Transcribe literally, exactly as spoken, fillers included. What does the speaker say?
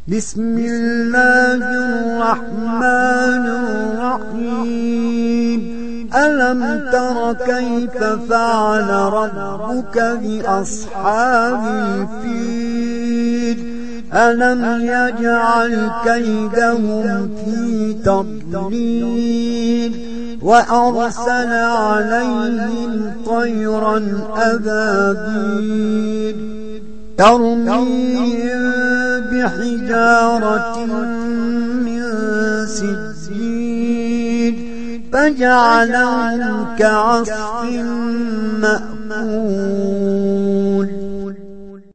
بسم الله الرحمن الرحيم ألم تر كيف فعل ربك بأصحاب الفيل ألم يجعل كيدهم في تضليل وأرسل عليهم طيرا أبابيل ترميهم بحجارة من سجيل فجعلهم كعصف مأكول.